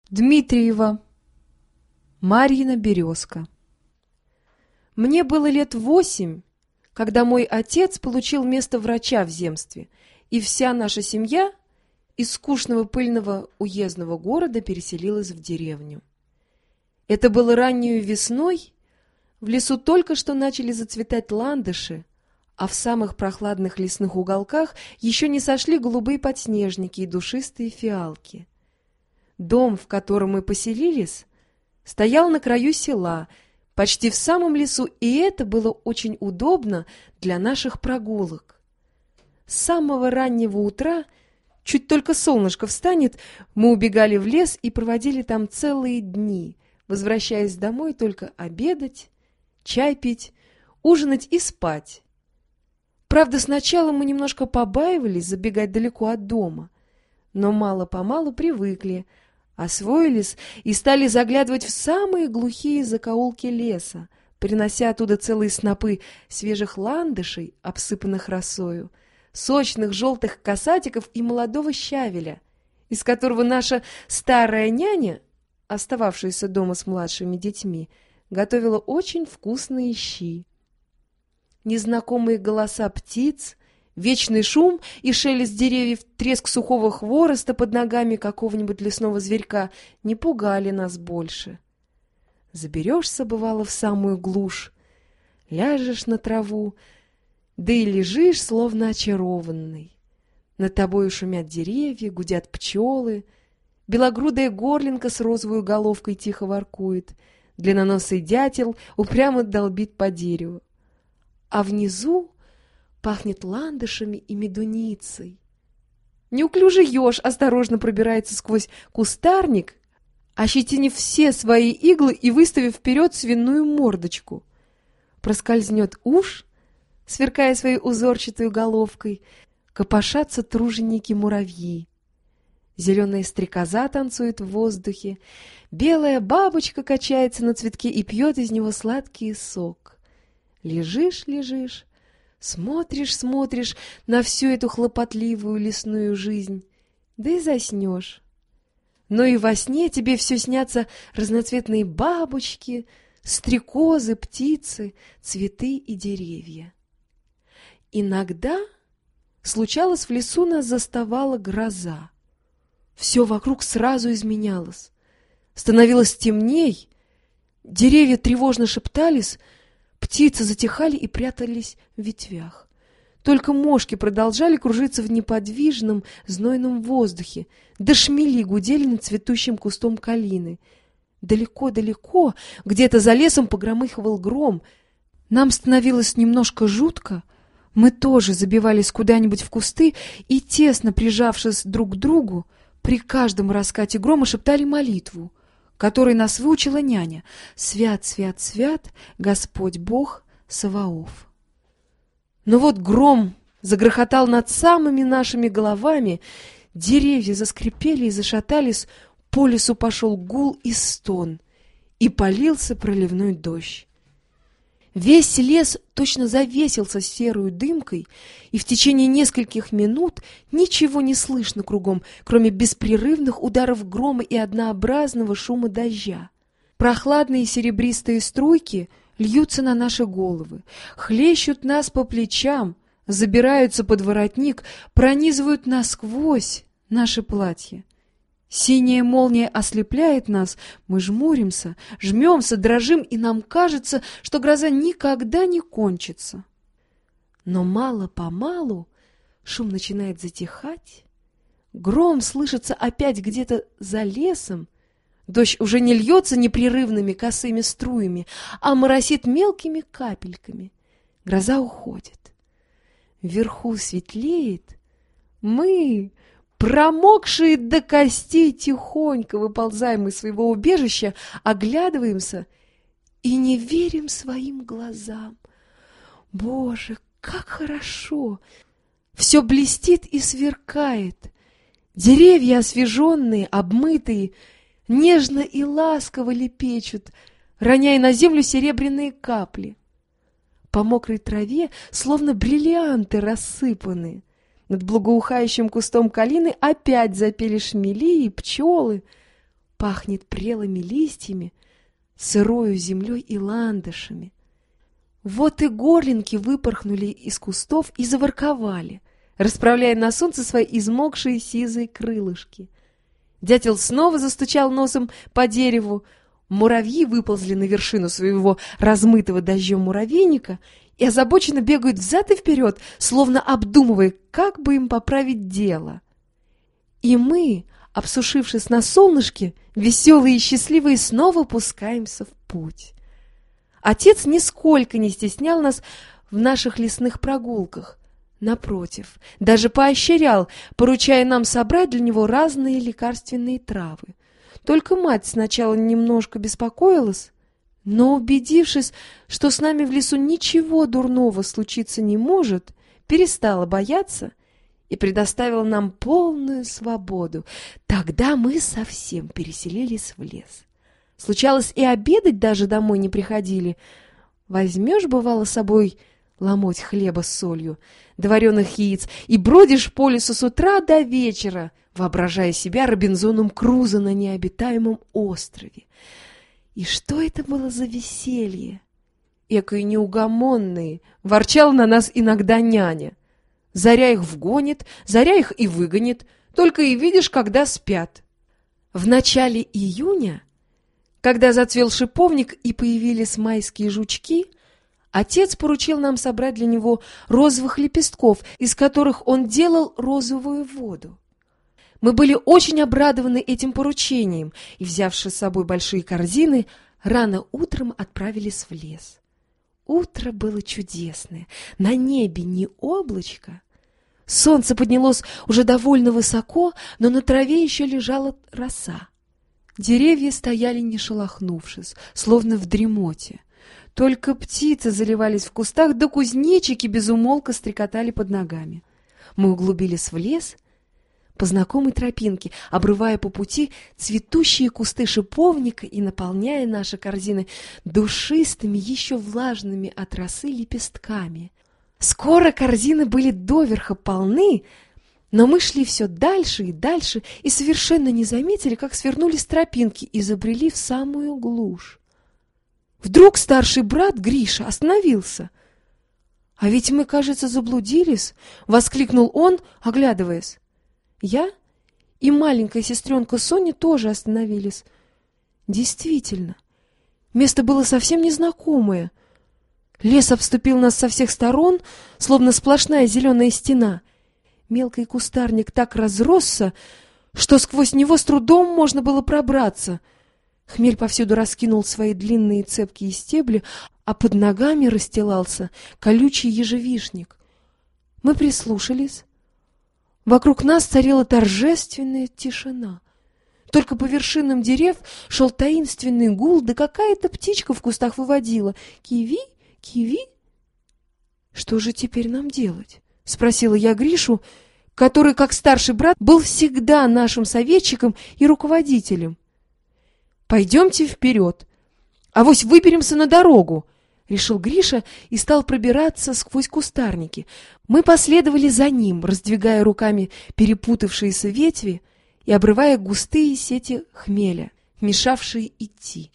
Дмитриева. Марьина березка. Мне было лет 8, когда мой отец получил место врача в земстве, и вся наша семья из скучного пыльного уездного города переселилась в деревню. Это было раннею весной, в лесу только что начали зацветать ландыши, а в самых прохладных лесных уголках еще не сошли голубые подснежники и душистые фиалки. Дом, в котором мы поселились, стоял на краю села, почти в самом лесу, и это было очень удобно для наших прогулок. С самого раннего утра, чуть только солнышко встанет, мы убегали в лес и проводили там целые дни, возвращаясь домой только обедать, чай пить, ужинать и спать. Правда, сначала мы немножко побаивались забегать далеко от дома, но мало-помалу привыкли, освоились и стали заглядывать в самые глухие закоулки леса, принося оттуда целые снопы свежих ландышей, обсыпанных росою, сочных желтых касатиков и молодого щавеля, из которого наша старая няня, остававшаяся дома с младшими детьми, готовила очень вкусные щи. Незнакомые голоса птиц, вечный шум и шелест деревьев, треск сухого хвороста под ногами какого-нибудь лесного зверька не пугали нас больше. Заберешься, бывало, в самую глушь, ляжешь на траву, да и лежишь, словно очарованный. Над тобою шумят деревья, гудят пчелы, белогрудая горлинка с розовой головкой тихо воркует, длинноносый дятел упрямо долбит по дереву. А внизу пахнет ландышами и медуницей. Неуклюжий еж осторожно пробирается сквозь кустарник, ощетинив все свои иглы и выставив вперед свиную мордочку. Проскользнет уж, сверкая своей узорчатой головкой, копошатся труженики-муравьи. Зеленая стрекоза танцует в воздухе, белая бабочка качается на цветке и пьет из него сладкий сок. Лежишь, лежишь, смотришь на всю эту хлопотливую лесную жизнь, да и заснешь. Но и во сне тебе все снятся разноцветные бабочки, стрекозы, птицы, цветы и деревья. Иногда случалось, в лесу нас заставала гроза. Все вокруг сразу изменялось. Становилось темней, деревья тревожно шептались, птицы затихали и прятались в ветвях. Только мошки продолжали кружиться в неподвижном, знойном воздухе, да шмели гудели над цветущим кустом калины. Далеко-далеко, где-то за лесом погромыхивал гром. Нам становилось немножко жутко. Мы тоже забивались куда-нибудь в кусты и, тесно прижавшись друг к другу, при каждом раскате грома шептали молитву, которой нас выучила няня: «Свят, свят, свят, Господь Бог Саваоф». Но вот гром загрохотал над самыми нашими головами, деревья заскрипели и зашатались, по лесу пошел гул и стон, и полился проливной дождь. Весь лес точно завесился серою дымкой, и в течение нескольких минут ничего не слышно кругом, кроме беспрерывных ударов грома и однообразного шума дождя. Прохладные серебристые струйки льются на наши головы, хлещут нас по плечам, забираются под воротник, пронизывают насквозь наши платья. Синяя молния ослепляет нас, мы жмуримся, жмемся, дрожим, и нам кажется, что гроза никогда не кончится. Но мало-помалу шум начинает затихать, гром слышится опять где-то за лесом, дождь уже не льется непрерывными косыми струями, а моросит мелкими капельками. Гроза уходит. Вверху светлеет. Мы, промокшие до костей, тихонько выползаем из своего убежища, оглядываемся и не верим своим глазам. Боже, как хорошо! Все блестит и сверкает. Деревья освеженные, обмытые, нежно и ласково лепечут, роняя на землю серебряные капли. По мокрой траве словно бриллианты рассыпаны. Над благоухающим кустом калины опять запели шмели и пчелы. пахнет прелыми листьями, сырою землей и ландышами. Вот и горлинки выпорхнули из кустов и заворковали, расправляя на солнце свои измокшие сизые крылышки. Дятел снова застучал носом по дереву. Муравьи выползли на вершину своего размытого дождем муравейника и озабоченно бегают взад и вперед, словно обдумывая, как бы им поправить дело. И мы, обсушившись на солнышке, веселые и счастливые, снова пускаемся в путь. Отец нисколько не стеснял нас в наших лесных прогулках. Напротив, даже поощрял, поручая нам собрать для него разные лекарственные травы. Только мать сначала немножко беспокоилась, но, убедившись, что с нами в лесу ничего дурного случиться не может, перестала бояться и предоставила нам полную свободу. Тогда мы совсем переселились в лес. Случалось, и обедать даже домой не приходили. Возьмешь, бывало, с собой ломоть хлеба с солью, да вареных яиц, и бродишь по лесу с утра до вечера, воображая себя Робинзоном Крузо на необитаемом острове. И что это было за веселье? Экой неугомонные, ворчала на нас иногда няня. Заря их вгонит, заря их и выгонит, только и видишь, когда спят. В начале июня, когда зацвел шиповник и появились майские жучки, отец поручил нам собрать для него розовых лепестков, из которых он делал розовую воду. Мы были очень обрадованы этим поручением и, взявши с собой большие корзины, рано утром отправились в лес. Утро было чудесное, на небе ни облачко. Солнце поднялось уже довольно высоко, но на траве еще лежала роса. Деревья стояли не шелохнувшись, словно в дремоте. Только птицы заливались в кустах, да кузнечики безумолко стрекотали под ногами. Мы углубились в лес по знакомой тропинке, обрывая по пути цветущие кусты шиповника и наполняя наши корзины душистыми, еще влажными от росы лепестками. Скоро корзины были доверха полны, но мы шли все дальше и дальше и совершенно не заметили, как свернули с тропинки и забрели в самую глушь. Вдруг старший брат Гриша остановился. — А ведь мы, кажется, заблудились, — воскликнул он, оглядываясь. Я и маленькая сестренка Соня тоже остановились. Действительно, место было совсем незнакомое. Лес обступил нас со всех сторон, словно сплошная зеленая стена. Мелкий кустарник так разросся, что сквозь него с трудом можно было пробраться. Хмель повсюду раскинул свои длинные цепкие стебли, а под ногами расстилался колючий ежевишник. Мы прислушались. Вокруг нас царила торжественная тишина. Только по вершинам дерев шел таинственный гул, да какая-то птичка в кустах выводила: «Киви, киви». «Что же теперь нам делать?» — спросила я Гришу, который, как старший брат, был всегда нашим советчиком и руководителем. «Пойдемте вперед, авось выберемся на дорогу», — решил Гриша и стал пробираться сквозь кустарники. Мы последовали за ним, раздвигая руками перепутавшиеся ветви и обрывая густые сети хмеля, мешавшие идти.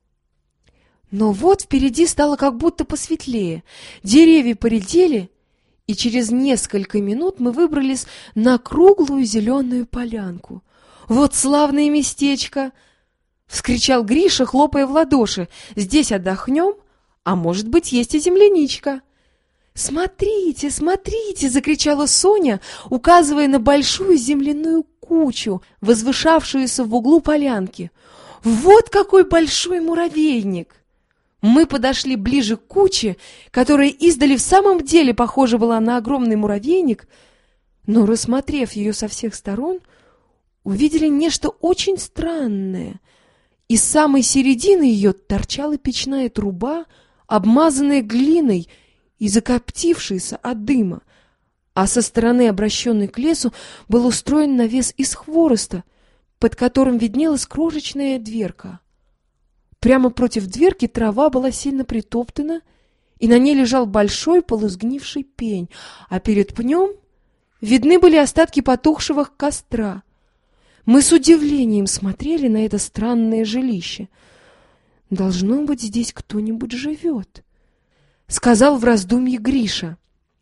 Но вот впереди стало как будто посветлее, деревья поредели, и через несколько минут мы выбрались на круглую зеленую полянку. «Вот славное местечко!» — вскричал Гриша, хлопая в ладоши. «Здесь отдохнем, а может быть, есть и земляничка». «Смотрите, смотрите!» — закричала Соня, указывая на большую земляную кучу, возвышавшуюся в углу полянки. «Вот какой большой муравейник!» Мы подошли ближе к куче, которая издали в самом деле похожа была на огромный муравейник, но, рассмотрев ее со всех сторон, увидели нечто очень странное. Из самой середины ее торчала печная труба, обмазанная глиной и закоптившаяся от дыма, а со стороны, обращенной к лесу, был устроен навес из хвороста, под которым виднелась крошечная дверка. Прямо против дверки трава была сильно притоптана, и на ней лежал большой полусгнивший пень, а перед пнем видны были остатки потухшего костра. Мы с удивлением смотрели на это странное жилище. «Должно быть, здесь кто-нибудь живет», — сказал в раздумье Гриша.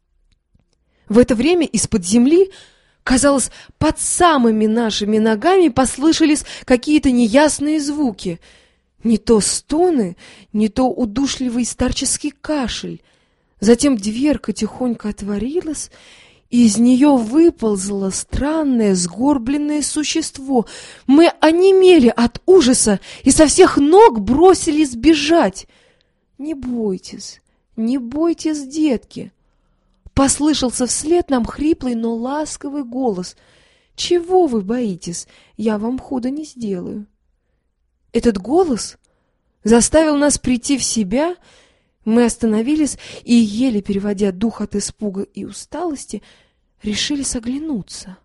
В это время из-под земли, казалось, под самыми нашими ногами послышались какие-то неясные звуки. Не то стоны, не то удушливый старческий кашель. Затем дверка тихонько отворилась, и из нее выползло странное сгорбленное существо. Мы онемели от ужаса и со всех ног бросились бежать. «Не бойтесь, не бойтесь, детки!» Послышался вслед нам хриплый, но ласковый голос. «Чего вы боитесь? Я вам худо не сделаю». Этот голос заставил нас прийти в себя. Мы остановились и, еле переводя дух от испуга и усталости, решили оглянуться.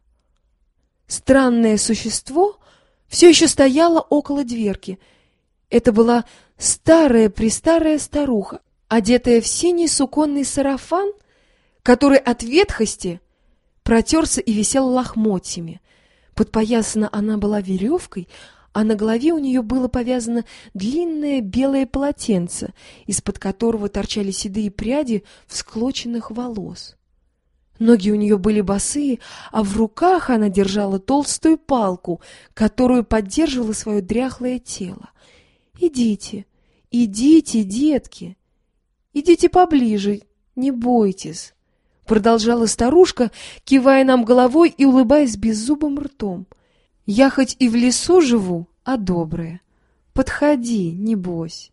Странное существо все еще стояло около дверки. Это была старая-престарая старуха, одетая в синий суконный сарафан, который от ветхости протерся и висел лохмотьями. Подпоясана она была веревкой, а на голове у нее было повязано длинное белое полотенце, из-под которого торчали седые пряди всклоченных волос. Ноги у нее были босые, а в руках она держала толстую палку, которую поддерживало свое дряхлое тело. «Идите, идите, детки, идите поближе, не бойтесь», — продолжала старушка, кивая нам головой и улыбаясь беззубым ртом. «Я хоть и в лесу живу, а добрая. Подходи, не бойся».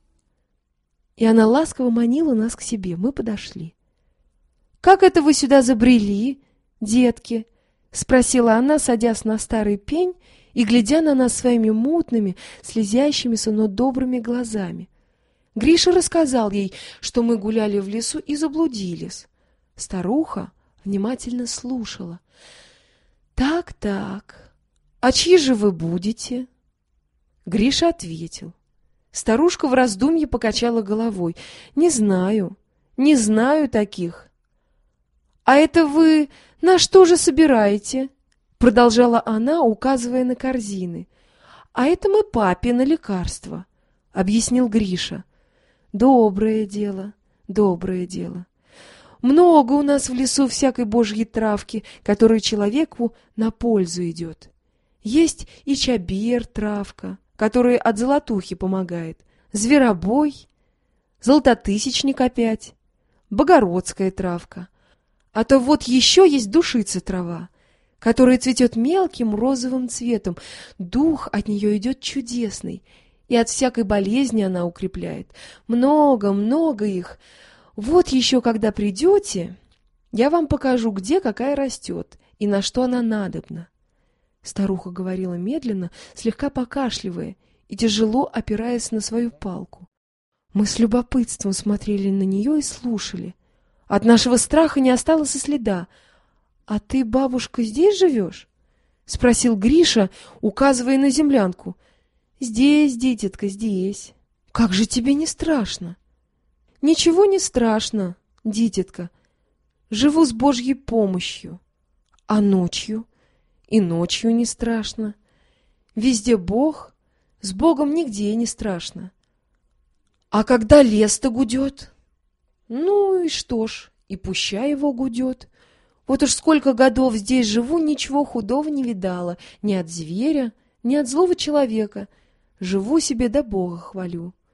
И она ласково манила нас к себе. Мы подошли. «Как это вы сюда забрели, детки?» — спросила она, садясь на старый пень и глядя на нас своими мутными, слезящимися, но добрыми глазами. Гриша рассказал ей, что мы гуляли в лесу и заблудились. Старуха внимательно слушала. «Так, а чьи же вы будете?» Гриша ответил. Старушка в раздумье покачала головой. «Не знаю, не знаю таких». «А это вы на что же собираете?» Продолжала она, указывая на корзины. «А это мы папе на лекарство», — объяснил Гриша. «Доброе дело, доброе дело. Много у нас в лесу всякой божьей травки, которая человеку на пользу идет. Есть и чабер травка, которая от золотухи помогает, зверобой, золототысячник опять, богородская травка. А то вот еще есть душица трава, которая цветет мелким розовым цветом. Дух от нее идет чудесный, и от всякой болезни она укрепляет. Много их. Вот еще когда придете, я вам покажу, где какая растет и на что она надобна». Старуха говорила медленно, слегка покашливая и тяжело опираясь на свою палку. Мы с любопытством смотрели на нее и слушали. От нашего страха не осталось и следа. «А ты, бабушка, здесь живешь?» — спросил Гриша, указывая на землянку. «Здесь, дитятка, здесь. Как же тебе не страшно?» «Ничего не страшно, дитятка. Живу с Божьей помощью. А ночью? И ночью не страшно. Везде Бог, с Богом нигде не страшно. А когда лес-то гудет? Ну и что ж, и пущай его гудет. Вот уж сколько годов здесь живу, ничего худого не видала, ни от зверя, ни от злого человека. Живу себе да Бога хвалю».